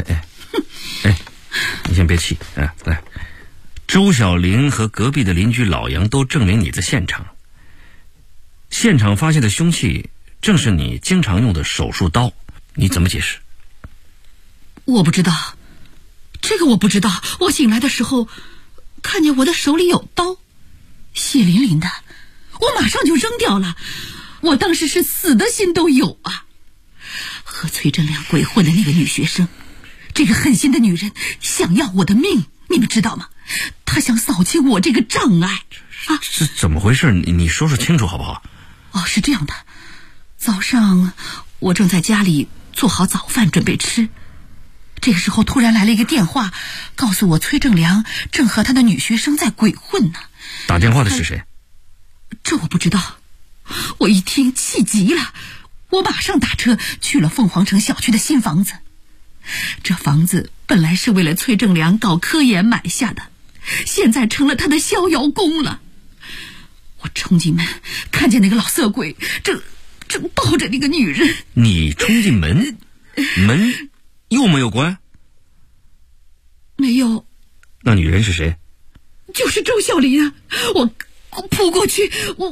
你先别气啊！来，周小玲和隔壁的邻居老杨都证明你在现场。现场发现的凶器正是你经常用的手术刀，你怎么解释？ 我不知道，这个我不知道。我醒来的时候看见我的手里有刀，血淋淋的，我马上就扔掉了。我当时是死的心都有啊。和崔正良鬼混的那个女学生，这个狠心的女人想要我的命，你们知道吗？她想扫清我这个障碍啊！ 是怎么回事？你说说清楚好不好？ 是这样的，早上我正在家里做好早饭准备吃，这个时候突然来了一个电话，告诉我崔正良正和他的女学生在鬼混呢。 打电话的是谁？ 这我不知道。我一听气急了，我马上打车去了凤凰城小区的新房子。这房子本来是为了崔正良搞科研买下的，现在成了他的逍遥宫了。我冲进门，看见那个老色鬼正抱着那个女人。 你冲进门，门又没有关？ 没有。 那女人是谁？ 就是周小林啊！我扑过去，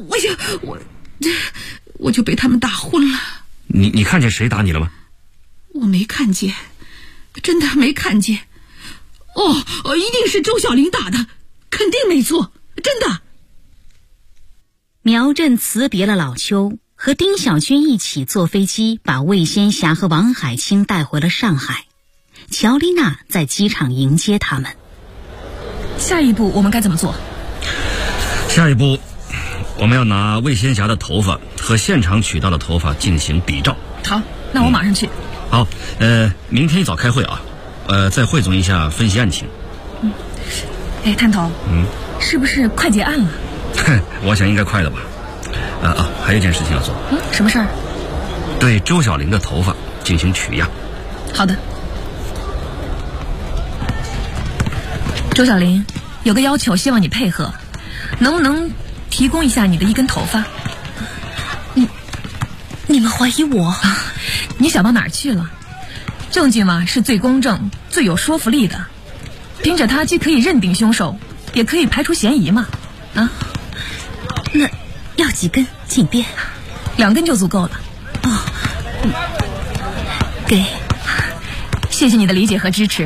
我就被他们打昏了。 你看见谁打你了吗？ 我没看见，真的没看见。一定是周小玲打的，肯定没错。 真的。 苗振辞别了老邱，和丁小军一起坐飞机把魏仙霞和王海清带回了上海。乔丽娜在机场迎接他们。 下一步我们该怎么做？ 下一步我们要拿魏仙霞的头发和现场取到的头发进行比照。 好，那我马上去。 好，明天一早开会啊，再汇总一下分析案情。 哎，探头，是不是快结案了？ 我想应该快的吧。还有一件事情要做。 什么事儿？ 对周小玲的头发进行取样。 好的。周小玲，有个要求，希望你配合，能不能提供一下你的一根头发？ 你们怀疑我？ 你想到哪儿去了？证据嘛，是最公正、最有说服力的，凭着它既可以认定凶手，也可以排除嫌疑嘛。啊？ 那要几根？请便。 2根就足够了。 给。 谢谢你的理解和支持。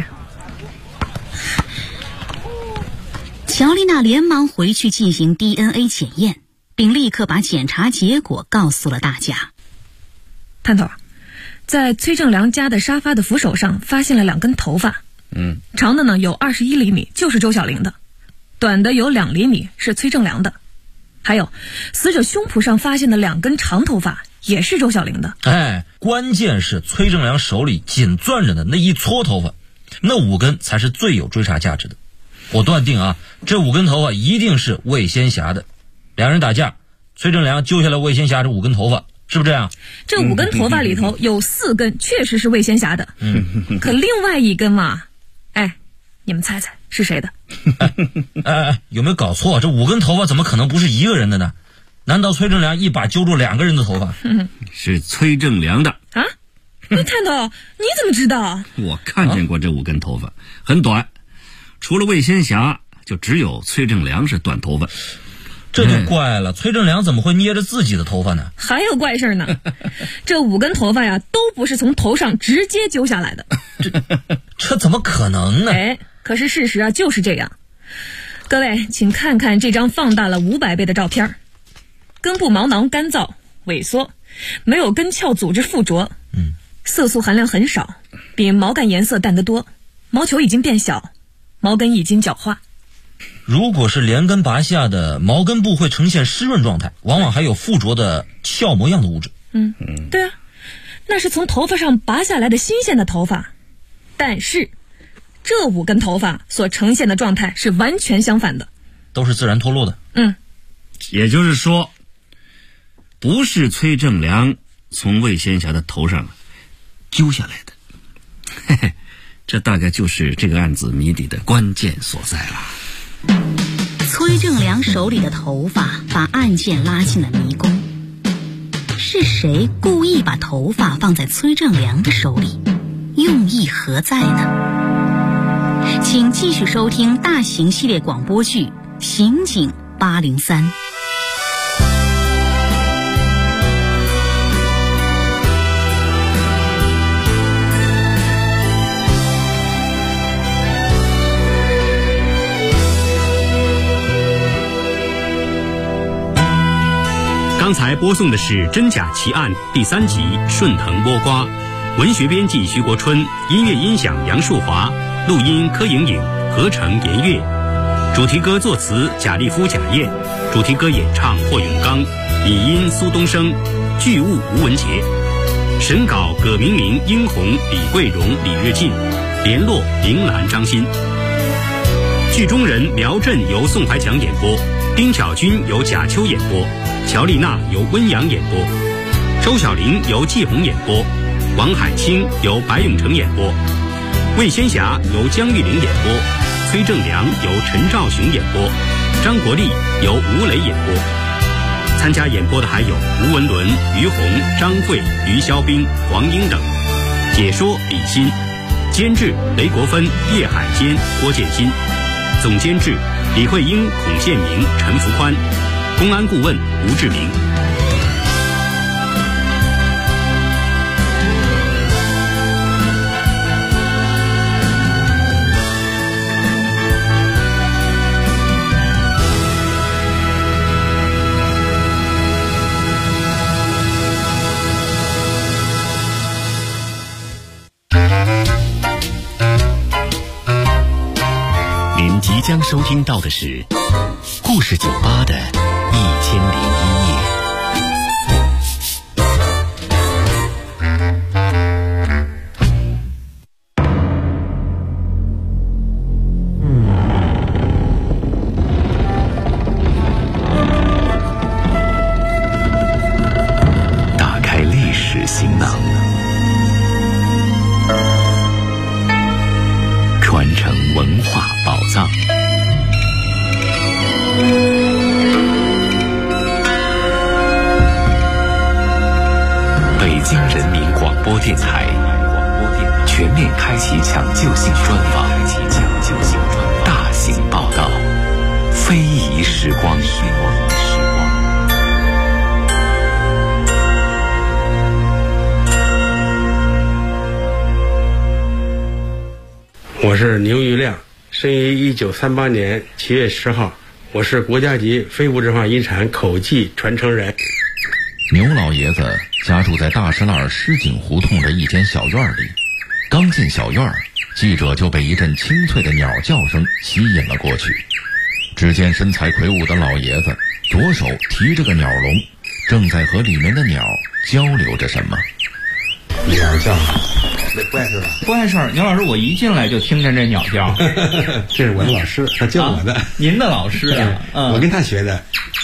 乔丽娜连忙回去进行 DNA 检验，并立刻把检查结果告诉了大家。 探头，在崔正良家的沙发的扶手上发现了2根头发，长的呢有21厘米，就是周小玲的；短的有2厘米，是崔正良的。还有，死者胸脯上发现的2根长头发，也是周小玲的。 关键是崔正良手里紧攥着的那一撮头发，那5根才是最有追查价值的。我断定啊，这5根头发一定是魏仙霞的。2人打架，崔正良揪下了魏仙霞这5根头发，是不是这样？ 这5根头发里头有4根确实是魏仙霞的，可另外1根嘛，你们猜猜是谁的？ 有没有搞错？这5根头发怎么可能不是一个人的呢？难道崔正良一把揪住2个人的头发？ 是崔正良的啊？那探头，你怎么知道？ 我看见过这5根头发，很短，除了魏仙霞，就只有崔正良是短头发。 这就怪了，崔正良怎么会捏着自己的头发呢？ 还有怪事呢，这5根头发呀，都不是从头上直接揪下来的。 这怎么可能呢？ 可是事实啊就是这样。各位，请看看这张放大了500倍的照片。根部毛囊干燥萎缩，没有根鞘组织附着，色素含量很少，比毛干颜色淡得多，毛球已经变小，毛根已经角化。 如果是连根拔下的，毛根部会呈现湿润状态，往往还有附着的鞘膜样的物质。 对啊，那是从头发上拔下来的新鲜的头发，但是这5根头发所呈现的状态是完全相反的， 都是自然脱落的。 也就是说，不是崔正良从魏仙霞的头上揪下来的。这大概就是这个案子谜底的关键所在了。 崔正良手里的头发把案件拉进了迷宫。是谁故意把头发放在崔正良的手里？用意何在呢？请继续收听大型系列广播剧《刑警803》。 刚才播送的是《真假奇案》第3集《顺藤摸瓜》，文学编辑徐国春，音乐音响杨树华，录音柯莹莹，合成严月，主题歌作词贾立夫、贾燕，主题歌演唱霍永刚，拟音苏东升，剧务吴文杰，审稿葛明明、殷红、李桂荣、李日进，联络林兰、张欣。剧中人苗振由宋怀强演播，丁小军由贾秋演播，乔丽娜由温阳演播，周小玲由季红演播，王海清由白永成演播，魏仙霞由江玉玲演播，崔正良由陈兆雄演播，张国立由吴磊演播。参加演播的还有吴文伦、于红、张慧、于肖兵、黄英等。解说李欣，监制雷国芬、叶海坚、郭建新，总监制李慧英、孔建明、陈福宽，公安顾问吴志明。 将收听到的是故事酒吧的1001夜。 打开历史行囊，传承文化宝藏。北京人民广播电台全面开启抢救性专访，大型报道，非遗时光。 我是牛玉亮，生于1938年7月10号，我是国家级非物质文化遗产口技传承人。 牛老爷子家住在大石栏石井胡同的一间小院里，刚进小院，记者就被一阵清脆的鸟叫声吸引了过去。只见身材魁梧的老爷子左手提着个鸟笼，正在和里面的鸟交流着什么。 鸟叫，这不碍事吧？ 不碍事儿。牛老师，我一进来就听见这鸟叫。 这是我的老师，他教我的。 您的老师啊？ 我跟他学的。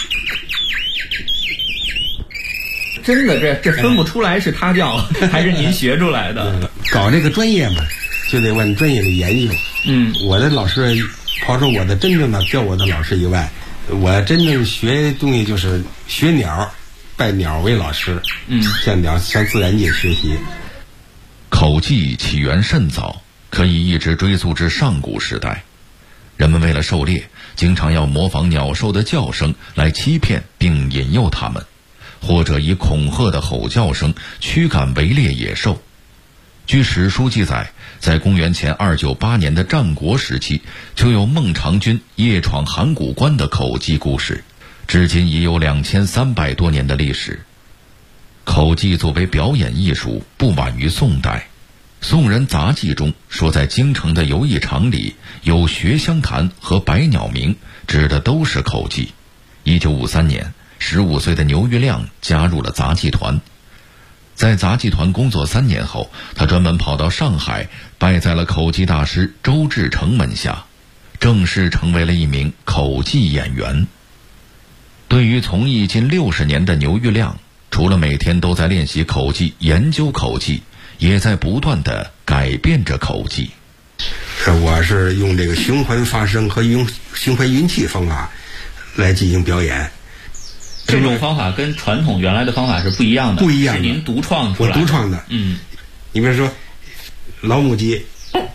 真的，这分不出来是他叫还是您学出来的。 搞这个专业嘛，就得往专业的研究。我的老师，刨除我的真正的教我的老师以外，我真正学东西就是学鸟，拜鸟为老师。向自然界学习。 口技起源甚早，可以一直追溯至上古时代。人们为了狩猎，经常要模仿鸟兽的叫声来欺骗并引诱它们，或者以恐吓的吼叫声驱赶围猎野兽。据史书记载，在公元前298年的战国时期，就有孟尝君夜闯函谷关的口技故事，至今已有2300多年的历史。口技作为表演艺术，不晚于宋代。宋人杂记中说，在京城的游艺场里有学香坛和百鸟鸣，指的都是口技。1953年，15岁的牛玉亮加入了杂技团。在杂技团工作3年后，他专门跑到上海，拜在了口技大师周志成门下，正式成为了一名口技演员。对于从艺近60年的牛玉亮，除了每天都在练习口技、研究口技，也在不断地改变着口技。 我是用这个循环发声和用循环运气方法来进行表演。 这种方法跟传统原来的方法是不一样的，是您独创出来的。 我独创的。你比如说老母鸡，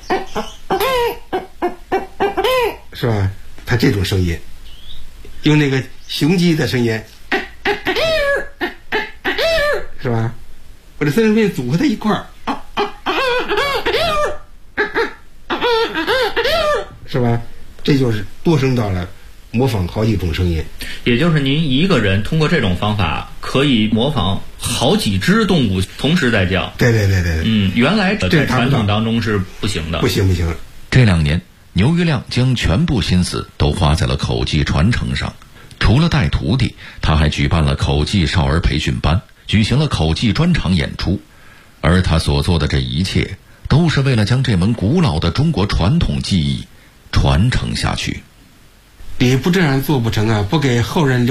是吧？它这种声音，用那个雄鸡的声音，是吧？我这3种声音组合在一块儿，是吧？这就是多声道了，模仿好几种声音。 也就是您一个人通过这种方法可以模仿好几只动物同时在叫。 对。 原来在传统当中是不行的。 不行。 这2年，牛玉亮将全部心思都花在了口技传承上。除了带徒弟，他还举办了口技少儿培训班，举行了口技专场演出。而他所做的这一切，都是为了将这门古老的中国传统技艺传承下去。 你不这样做不成啊，不给后人